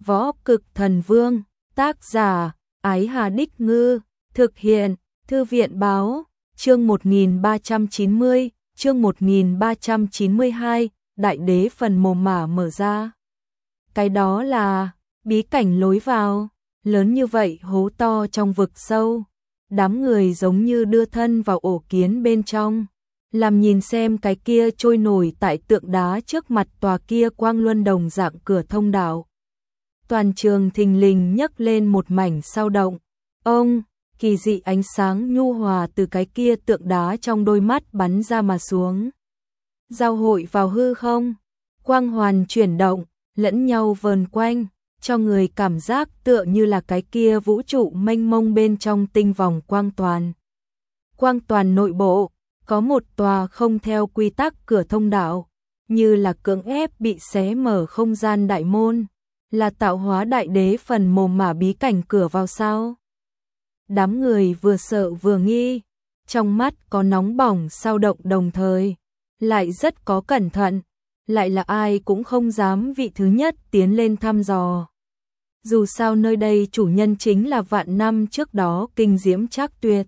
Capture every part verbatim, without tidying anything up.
Võ Cực Thần Vương, tác giả, Ái Hà Đích Ngư, thực hiện, Thư viện Báo, chương một nghìn ba trăm chín mươi, chương một nghìn ba trăm chín mươi hai, Đại Đế phần mồ mả mở ra. Cái đó là, bí cảnh lối vào, lớn như vậy hố to trong vực sâu, đám người giống như đưa thân vào ổ kiến bên trong. Làm nhìn xem cái kia trôi nổi tại tượng đá trước mặt tòa kia quang luân đồng dạng cửa thông đạo. Toàn trường thình lình nhấc lên một mảnh sao động. Ông, kỳ dị ánh sáng nhu hòa từ cái kia tượng đá trong đôi mắt bắn ra mà xuống. Giao hội vào hư không, quang hoàn chuyển động, lẫn nhau vờn quanh, cho người cảm giác tựa như là cái kia vũ trụ mênh mông bên trong tinh vòng quang toàn. Quang toàn nội bộ, có một tòa không theo quy tắc cửa thông đạo, như là cưỡng ép bị xé mở không gian đại môn, là tạo hóa đại đế phần mồ mả bí cảnh cửa vào sao. Đám người vừa sợ vừa nghi, trong mắt có nóng bỏng sao động đồng thời, lại rất có cẩn thận, lại là ai cũng không dám vị thứ nhất tiến lên thăm dò. Dù sao nơi đây chủ nhân chính là vạn năm trước đó kinh diễm trác tuyệt.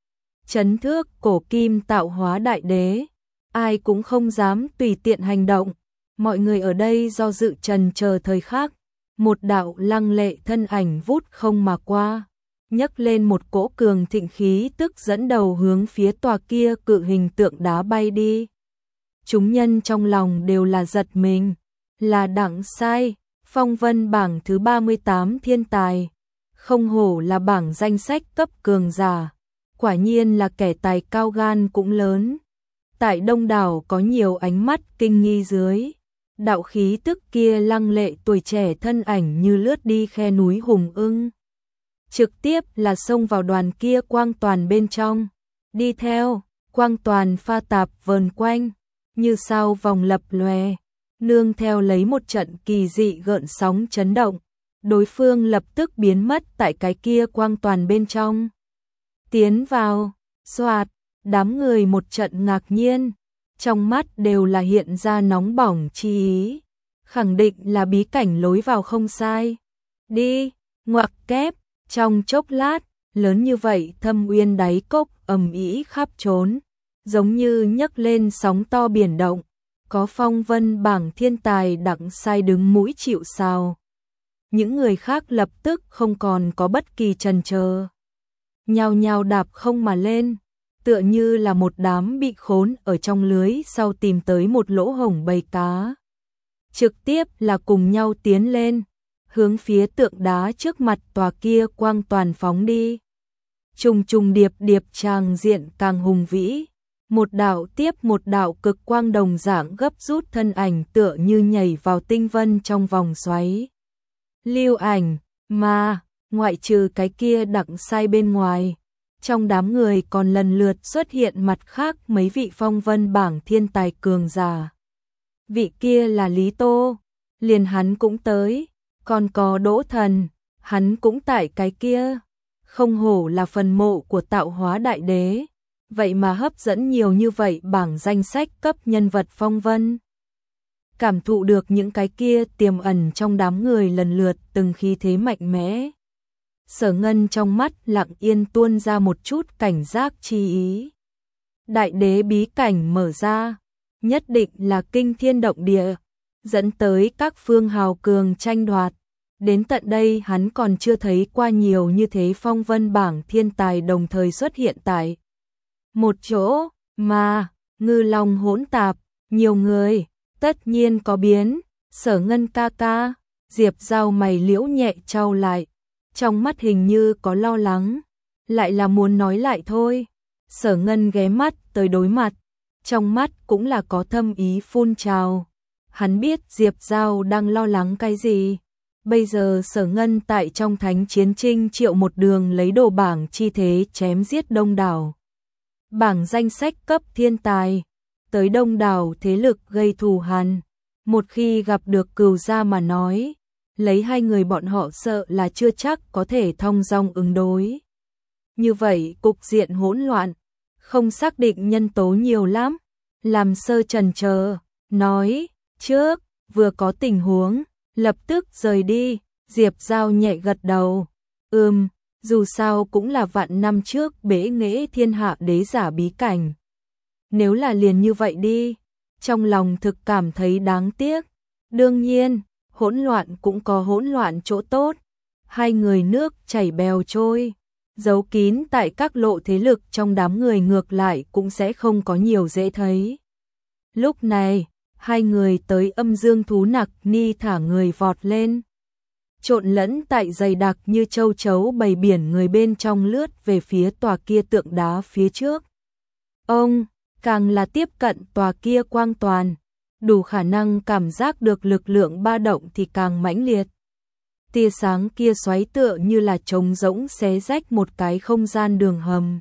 Chấn thước cổ kim tạo hóa đại đế, ai cũng không dám tùy tiện hành động, mọi người ở đây do dự trần chờ thời khắc, một đạo lăng lệ thân ảnh vút không mà qua, nhấc lên một cỗ cường thịnh khí tức dẫn đầu hướng phía tòa kia cự hình tượng đá bay đi. Chúng nhân trong lòng đều là giật mình, là Đặng Sai, phong vân bảng thứ ba mươi tám thiên tài, không hổ là bảng danh sách cấp cường giả. Quả nhiên là kẻ tài cao gan cũng lớn. Tại đông đảo có nhiều ánh mắt kinh nghi dưới, đạo khí tức kia lăng lệ tuổi trẻ thân ảnh như lướt đi khe núi hùng ưng. Trực tiếp là xông vào đoàn kia quang toàn bên trong. Đi theo, quang toàn pha tạp vờn quanh, như sao vòng lập lòe, nương theo lấy một trận kỳ dị gợn sóng chấn động. Đối phương lập tức biến mất tại cái kia quang toàn bên trong. Tiến vào, xoạt, đám người một trận ngạc nhiên, trong mắt đều là hiện ra nóng bỏng chi ý, khẳng định là bí cảnh lối vào không sai. Đi, ngoặc kép, trong chốc lát, lớn như vậy thâm uyên đáy cốc ầm ĩ khắp trốn, giống như nhấc lên sóng to biển động, có phong vân bảng thiên tài Đặng Sai đứng mũi chịu sào. Những người khác lập tức không còn có bất kỳ chần chờ, nhao nhao đạp không mà lên, tựa như là một đám bị khốn ở trong lưới sau tìm tới một lỗ hổng bầy cá. Trực tiếp là cùng nhau tiến lên, hướng phía tượng đá trước mặt tòa kia quang toàn phóng đi. Trùng trùng điệp điệp tràng diện càng hùng vĩ, một đạo tiếp một đạo cực quang đồng dạng gấp rút thân ảnh tựa như nhảy vào tinh vân trong vòng xoáy. Lưu ảnh, mà ngoại trừ cái kia Đặng Sai bên ngoài, trong đám người còn lần lượt xuất hiện mặt khác mấy vị phong vân bảng thiên tài cường giả. Vị kia là Lý Tô, liền hắn cũng tới, còn có Đỗ Thần, hắn cũng tại cái kia. Không hổ là phần mộ của tạo hóa đại đế, vậy mà hấp dẫn nhiều như vậy bảng danh sách cấp nhân vật phong vân. Cảm thụ được những cái kia tiềm ẩn trong đám người lần lượt từng khí thế mạnh mẽ. Sở Ngân trong mắt lặng yên tuôn ra một chút cảnh giác chi ý. Đại đế bí cảnh mở ra, nhất định là kinh thiên động địa, dẫn tới các phương hào cường tranh đoạt. Đến tận đây hắn còn chưa thấy qua nhiều như thế phong vân bảng thiên tài đồng thời xuất hiện tại một chỗ, mà ngư long hỗn tạp, nhiều người, tất nhiên có biến. Sở Ngân ca ca, Diệp Giao mày liễu nhẹ trao lại, trong mắt hình như có lo lắng, lại là muốn nói lại thôi. Sở Ngân ghé mắt tới đối mặt, trong mắt cũng là có thâm ý phun trào. Hắn biết Diệp Giao đang lo lắng cái gì. Bây giờ Sở Ngân tại trong thánh chiến trinh triệu một đường lấy đồ bảng chi thế chém giết đông đảo bảng danh sách cấp thiên tài, tới đông đảo thế lực gây thù hằn. Một khi gặp được cừu gia mà nói, lấy hai người bọn họ sợ là chưa chắc có thể thong dong ứng đối. Như vậy cục diện hỗn loạn, không xác định nhân tố nhiều lắm. Làm sơ chần chờ, nói, trước, vừa có tình huống, lập tức rời đi, Diệp Giao nhẹ gật đầu. Ừm, dù sao cũng là vạn năm trước bế nghệ thiên hạ đế giả bí cảnh. Nếu là liền như vậy đi, trong lòng thực cảm thấy đáng tiếc. Đương nhiên, hỗn loạn cũng có hỗn loạn chỗ tốt. Hai người nước chảy bèo trôi, giấu kín tại các lộ thế lực trong đám người ngược lại cũng sẽ không có nhiều dễ thấy. Lúc này, hai người tới âm dương thú nặc ni thả người vọt lên. Trộn lẫn tại dày đặc như châu chấu bầy biển người bên trong lướt về phía tòa kia tượng đá phía trước. Ông, càng là tiếp cận tòa kia quang toàn, đủ khả năng cảm giác được lực lượng ba động thì càng mãnh liệt. Tia sáng kia xoáy tựa như là trống rỗng xé rách một cái không gian đường hầm.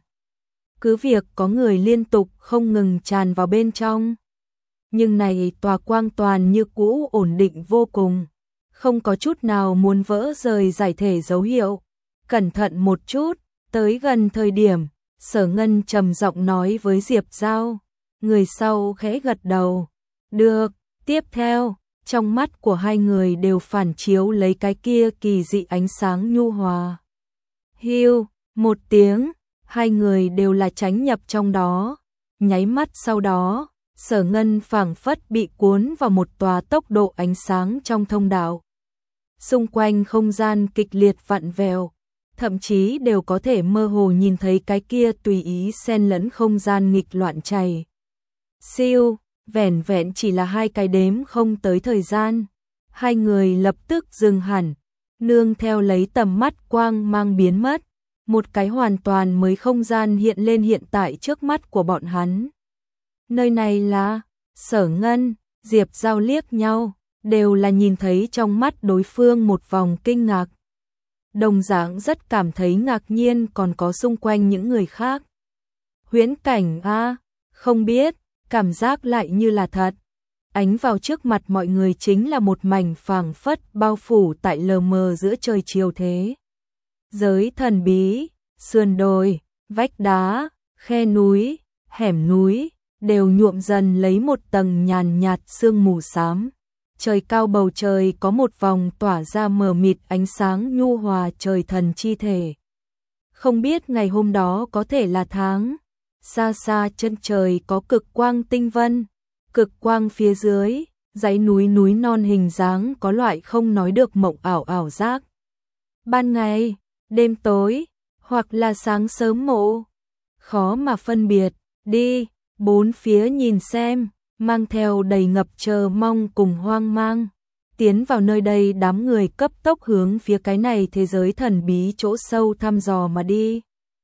Cứ việc có người liên tục không ngừng tràn vào bên trong. Nhưng này tòa quang toàn như cũ ổn định vô cùng. Không có chút nào muốn vỡ rời giải thể dấu hiệu. Cẩn thận một chút, tới gần thời điểm, Sở Ngân trầm giọng nói với Diệp Giao. Người sau khẽ gật đầu. Được, tiếp theo, trong mắt của hai người đều phản chiếu lấy cái kia kỳ dị ánh sáng nhu hòa. Hiu, một tiếng, hai người đều là tránh nhập trong đó. Nháy mắt sau đó, Sở Ngân phảng phất bị cuốn vào một tòa tốc độ ánh sáng trong thông đạo. Xung quanh không gian kịch liệt vặn vẹo, thậm chí đều có thể mơ hồ nhìn thấy cái kia tùy ý xen lẫn không gian nghịch loạn chảy. Siêu, vẻn vẹn chỉ là hai cái đếm không tới thời gian. Hai người lập tức dừng hẳn, nương theo lấy tầm mắt quang mang biến mất. Một cái hoàn toàn mới không gian hiện lên hiện tại trước mắt của bọn hắn. Nơi này là Sở Ngân, Diệp Giao liếc nhau, đều là nhìn thấy trong mắt đối phương một vòng kinh ngạc. Đồng dạng rất cảm thấy ngạc nhiên còn có xung quanh những người khác. Huyễn cảnh a, không biết, cảm giác lại như là thật. Ánh vào trước mặt mọi người chính là một mảnh phảng phất bao phủ tại lờ mờ giữa trời chiều thế. Giới thần bí, sườn đồi, vách đá, khe núi, hẻm núi, đều nhuộm dần lấy một tầng nhàn nhạt sương mù xám. Trời cao bầu trời có một vòng tỏa ra mờ mịt ánh sáng nhu hòa trời thần chi thể. Không biết ngày hôm đó có thể là tháng. Xa xa chân trời có cực quang tinh vân, cực quang phía dưới, dãy núi núi non hình dáng có loại không nói được mộng ảo ảo giác. Ban ngày, đêm tối, hoặc là sáng sớm mộ, khó mà phân biệt. Đi, bốn phía nhìn xem, mang theo đầy ngập chờ mong cùng hoang mang. Tiến vào nơi đây đám người cấp tốc hướng phía cái này thế giới thần bí chỗ sâu thăm dò mà đi.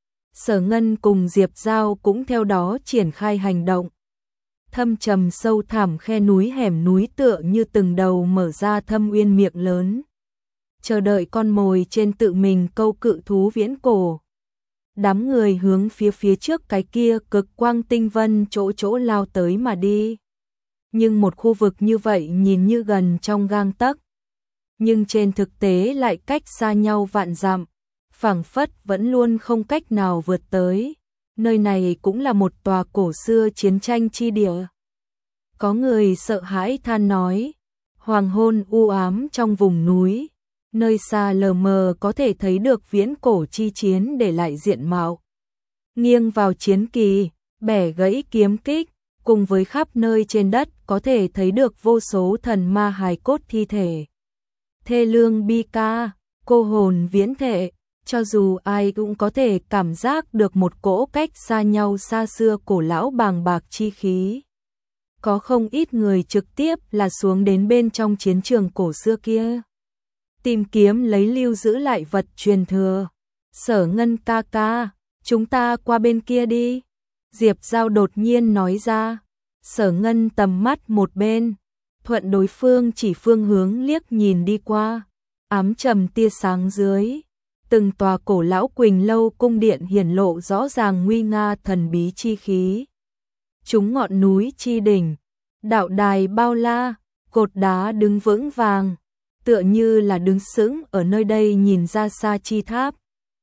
Sở Ngân cùng Diệp Giao cũng theo đó triển khai hành động. Thâm trầm sâu thẳm khe núi hẻm núi tựa như từng đầu mở ra thâm uyên miệng lớn. Chờ đợi con mồi trên tự mình câu cự thú viễn cổ. Đám người hướng phía phía trước cái kia cực quang tinh vân chỗ chỗ lao tới mà đi. Nhưng một khu vực như vậy nhìn như gần trong gang tấc, nhưng trên thực tế lại cách xa nhau vạn dặm, phảng phất vẫn luôn không cách nào vượt tới. Nơi này cũng là một tòa cổ xưa chiến tranh chi địa. Có người sợ hãi than nói, hoàng hôn u ám trong vùng núi, nơi xa lờ mờ có thể thấy được viễn cổ chi chiến để lại diện mạo. Nghiêng vào chiến kỳ, bẻ gãy kiếm kích, cùng với khắp nơi trên đất có thể thấy được vô số thần ma hài cốt thi thể. Thê lương bi ca, cô hồn viễn thệ, cho dù ai cũng có thể cảm giác được một cỗ cách xa nhau xa xưa cổ lão bàng bạc chi khí. Có không ít người trực tiếp là xuống đến bên trong chiến trường cổ xưa kia, tìm kiếm lấy lưu giữ lại vật truyền thừa. Sở Ngân ca ca, chúng ta qua bên kia đi. Diệp Giao đột nhiên nói ra. Sở Ngân tầm mắt một bên, thuận đối phương chỉ phương hướng liếc nhìn đi qua. Ám trầm tia sáng dưới, từng tòa cổ lão Quỳnh lâu cung điện hiển lộ rõ ràng nguy nga thần bí chi khí. Chúng ngọn núi chi đỉnh, đạo đài bao la, cột đá đứng vững vàng, tựa như là đứng sững ở nơi đây nhìn ra xa chi tháp.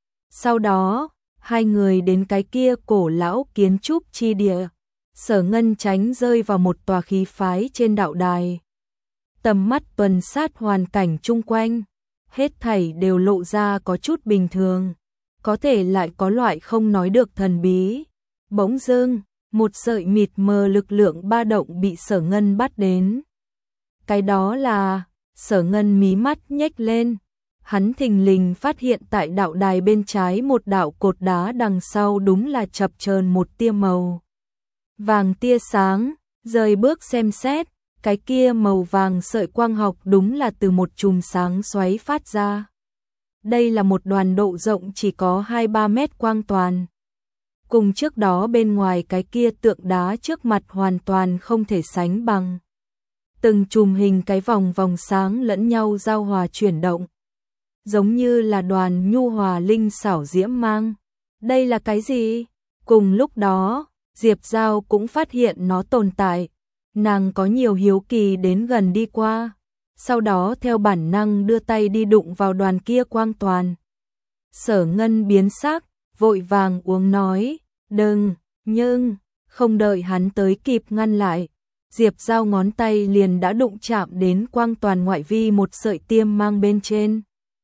Sau đó, hai người đến cái kia cổ lão kiến trúc chi địa. Sở Ngân tránh rơi vào một tòa khí phái trên đạo đài. Tầm mắt tuần sát hoàn cảnh chung quanh, hết thảy đều lộ ra có chút bình thường, có thể lại có loại không nói được thần bí. Bỗng dưng, một sợi mịt mờ lực lượng ba động bị Sở Ngân bắt đến. Cái đó là, Sở Ngân mí mắt nhếch lên, hắn thình lình phát hiện tại đạo đài bên trái một đạo cột đá đằng sau đúng là chập chờn một tia màu vàng tia sáng, rời bước xem xét, cái kia màu vàng sợi quang học đúng là từ một chùm sáng xoáy phát ra. Đây là một đoàn độ rộng chỉ có hai ba mét quang toàn. Cùng trước đó bên ngoài cái kia tượng đá trước mặt hoàn toàn không thể sánh bằng. Từng chùm hình cái vòng vòng sáng lẫn nhau giao hòa chuyển động, giống như là đoàn nhu hòa linh xảo diễm mang. Đây là cái gì? Cùng lúc đó, Diệp Giao cũng phát hiện nó tồn tại. Nàng có nhiều hiếu kỳ đến gần đi qua, sau đó theo bản năng đưa tay đi đụng vào đoàn kia quang toàn. Sở Ngân biến sắc, vội vàng uống nói, đừng, nhưng, không đợi hắn tới kịp ngăn lại. Diệp Giao ngón tay liền đã đụng chạm đến quang toàn ngoại vi một sợi tiêm mang bên trên.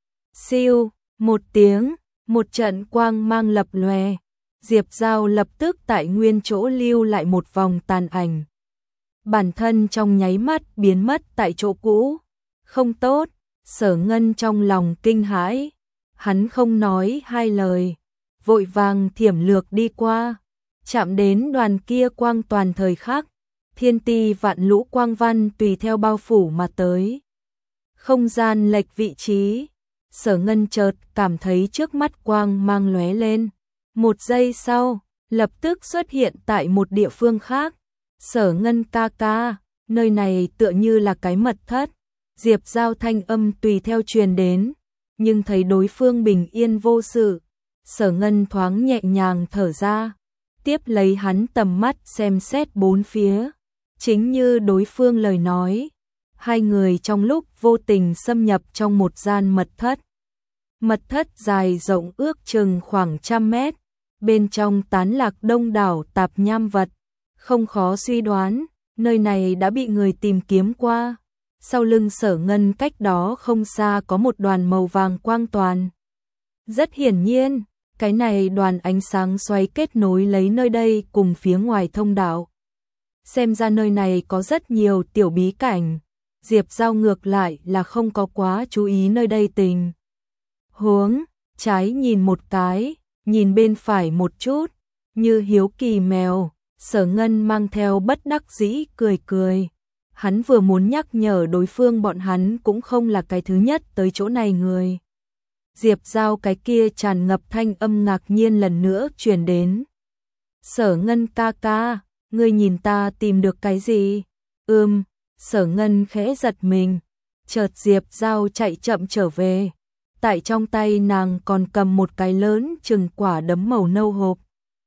Siêu, một tiếng, một trận quang mang lập lòe. Diệp Giao lập tức tại nguyên chỗ lưu lại một vòng tàn ảnh. Bản thân trong nháy mắt biến mất tại chỗ cũ. Không tốt, Sở Ngân trong lòng kinh hãi. Hắn không nói hai lời, vội vàng thiểm lược đi qua, chạm đến đoàn kia quang toàn thời khắc. Thiên ti vạn lũ quang văn tùy theo bao phủ mà tới. Không gian lệch vị trí, Sở Ngân chợt cảm thấy trước mắt quang mang lóe lên. Một giây sau, lập tức xuất hiện tại một địa phương khác. Sở Ngân ca ca, nơi này tựa như là cái mật thất. Diệp Giao thanh âm tùy theo truyền đến, nhưng thấy đối phương bình yên vô sự. Sở Ngân thoáng nhẹ nhàng thở ra, tiếp lấy hắn tầm mắt xem xét bốn phía. Chính như đối phương lời nói, hai người trong lúc vô tình xâm nhập trong một gian mật thất. Mật thất dài rộng ước chừng khoảng trăm mét, bên trong tán lạc đông đảo tạp nham vật. Không khó suy đoán, nơi này đã bị người tìm kiếm qua. Sau lưng Sở Ngân cách đó không xa có một đoàn màu vàng quang toàn. Rất hiển nhiên, cái này đoàn ánh sáng xoáy kết nối lấy nơi đây cùng phía ngoài thông đạo. Xem ra nơi này có rất nhiều tiểu bí cảnh. Diệp Giao ngược lại là không có quá chú ý nơi đây tình huống, trái nhìn một cái, nhìn bên phải một chút, như hiếu kỳ mèo. Sở Ngân mang theo bất đắc dĩ cười cười. Hắn vừa muốn nhắc nhở đối phương bọn hắn cũng không là cái thứ nhất tới chỗ này người. Diệp Giao cái kia tràn ngập thanh âm ngạc nhiên lần nữa truyền đến. Sở Ngân ca ca, ngươi nhìn ta tìm được cái gì? Ừm, Sở Ngân khẽ giật mình. Chợt Diệp Giao chạy chậm trở về. Tại trong tay nàng còn cầm một cái lớn chừng quả đấm màu nâu hộp.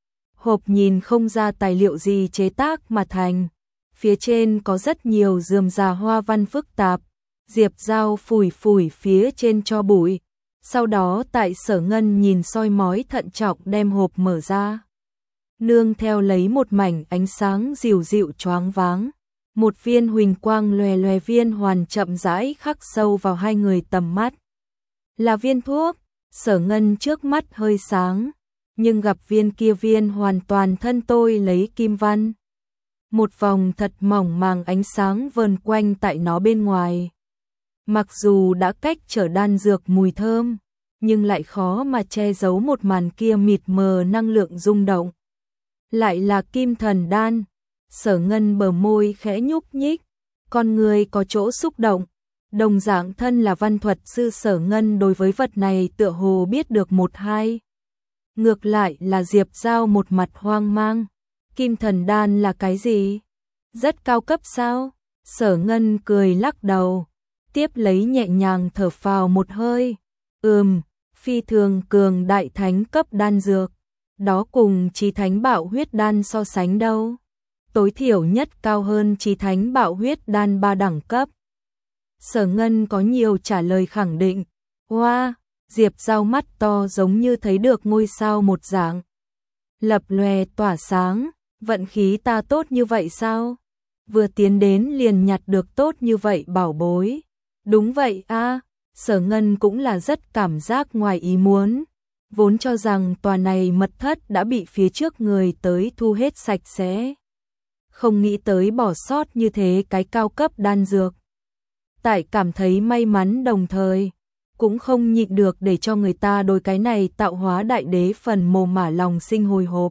Hộp nhìn không ra tài liệu gì chế tác mà thành. Phía trên có rất nhiều rườm rà hoa văn phức tạp. Diệp Giao phủi phủi phía trên cho bụi. Sau đó tại Sở Ngân nhìn soi mói thận trọng đem hộp mở ra. Nương theo lấy một mảnh ánh sáng dịu dịu choáng váng. Một viên huỳnh quang lòe lòe viên hoàn chậm rãi khắc sâu vào hai người tầm mắt. Là viên thuốc. Sở Ngân trước mắt hơi sáng, nhưng gặp viên kia viên hoàn toàn thân tôi lấy kim văn. Một vòng thật mỏng màng ánh sáng vờn quanh tại nó bên ngoài. Mặc dù đã cách trở đan dược mùi thơm, nhưng lại khó mà che giấu một màn kia mịt mờ năng lượng rung động. Lại là kim thần đan. Sở Ngân bờ môi khẽ nhúc nhích, con người có chỗ xúc động. Đồng dạng thân là văn thuật sư Sở Ngân đối với vật này tựa hồ biết được một hai. Ngược lại là Diệp Giao một mặt hoang mang. Kim thần đan là cái gì? Rất cao cấp sao? Sở Ngân cười lắc đầu, tiếp lấy nhẹ nhàng thở phào một hơi. Ừm, phi thường cường đại thánh cấp đan dược. Đó cùng Chí Thánh Bạo Huyết Đan so sánh đâu? Tối thiểu nhất cao hơn Chí Thánh Bạo Huyết Đan ba đẳng cấp. Sở Ngân có nhiều trả lời khẳng định. Hoa, wow, Diệp Giao mắt to giống như thấy được ngôi sao một dạng. Lập lòe tỏa sáng, vận khí ta tốt như vậy sao? Vừa tiến đến liền nhặt được tốt như vậy bảo bối. Đúng vậy a. Sở Ngân cũng là rất cảm giác ngoài ý muốn, vốn cho rằng tòa này mật thất đã bị phía trước người tới thu hết sạch sẽ. Không nghĩ tới bỏ sót như thế cái cao cấp đan dược. Tại cảm thấy may mắn đồng thời, cũng không nhịn được để cho người ta đối cái này tạo hóa đại đế phần mồ mả lòng sinh hồi hộp.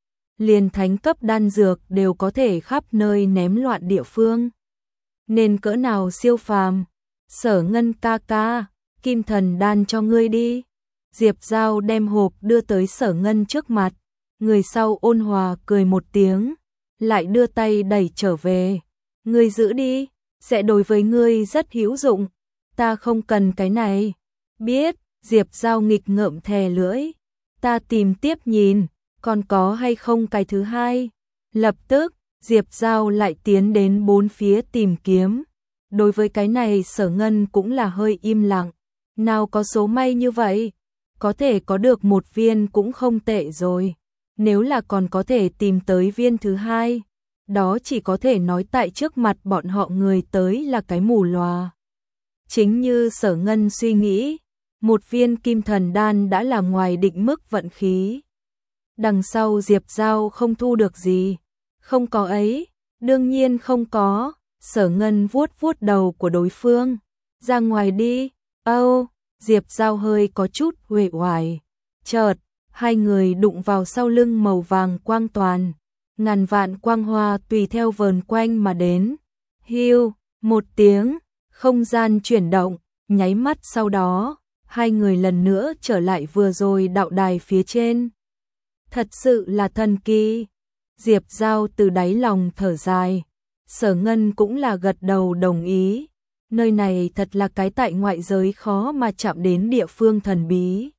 Liền thánh cấp đan dược đều có thể khắp nơi ném loạn địa phương. Nên cỡ nào siêu phàm. Sở Ngân ca ca, kim thần đan cho ngươi đi. Diệp Giao đem hộp đưa tới Sở Ngân trước mặt. Người sau ôn hòa cười một tiếng, lại đưa tay đẩy trở về. Ngươi giữ đi, sẽ đối với ngươi rất hữu dụng. Ta không cần cái này. Biết, Diệp Giao nghịch ngợm thè lưỡi. Ta tìm tiếp nhìn, còn có hay không cái thứ hai. Lập tức, Diệp Giao lại tiến đến bốn phía tìm kiếm. Đối với cái này Sở Ngân cũng là hơi im lặng. Nào có số may như vậy, có thể có được một viên cũng không tệ rồi. Nếu là còn có thể tìm tới viên thứ hai, đó chỉ có thể nói tại trước mặt bọn họ người tới là cái mù lòa. Chính như Sở Ngân suy nghĩ, một viên kim thần đan đã là ngoài định mức vận khí. Đằng sau Diệp Giao không thu được gì. Không có ấy, đương nhiên không có. Sở Ngân vuốt vuốt đầu của đối phương. Ra ngoài đi. Âu, Diệp Giao hơi có chút uể oải. Chợt, hai người đụng vào sau lưng màu vàng quang toàn. Ngàn vạn quang hoa tùy theo vờn quanh mà đến. Hiu, một tiếng, không gian chuyển động, nháy mắt sau đó, hai người lần nữa trở lại vừa rồi đạo đài phía trên. Thật sự là thần kỳ. Diệp Giao từ đáy lòng thở dài. Sở Ngân cũng là gật đầu đồng ý. Nơi này thật là cái tại ngoại giới khó mà chạm đến địa phương thần bí.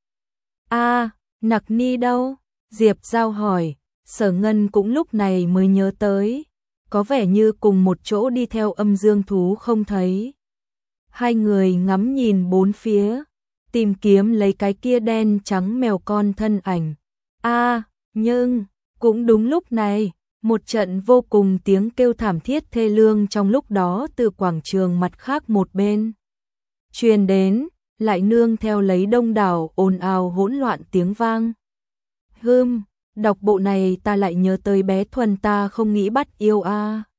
A, Nặc Ni đâu? Diệp Giao hỏi. Sở Ngân cũng lúc này mới nhớ tới. Có vẻ như cùng một chỗ đi theo âm dương thú không thấy. Hai người ngắm nhìn bốn phía, tìm kiếm lấy cái kia đen trắng mèo con thân ảnh. A, nhưng, cũng đúng lúc này, một trận vô cùng tiếng kêu thảm thiết thê lương trong lúc đó từ quảng trường mặt khác một bên truyền đến, lại nương theo lấy đông đảo ồn ào hỗn loạn tiếng vang. Hừm, đọc bộ này ta lại nhớ tới bé Thuần ta không nghĩ bắt yêu a.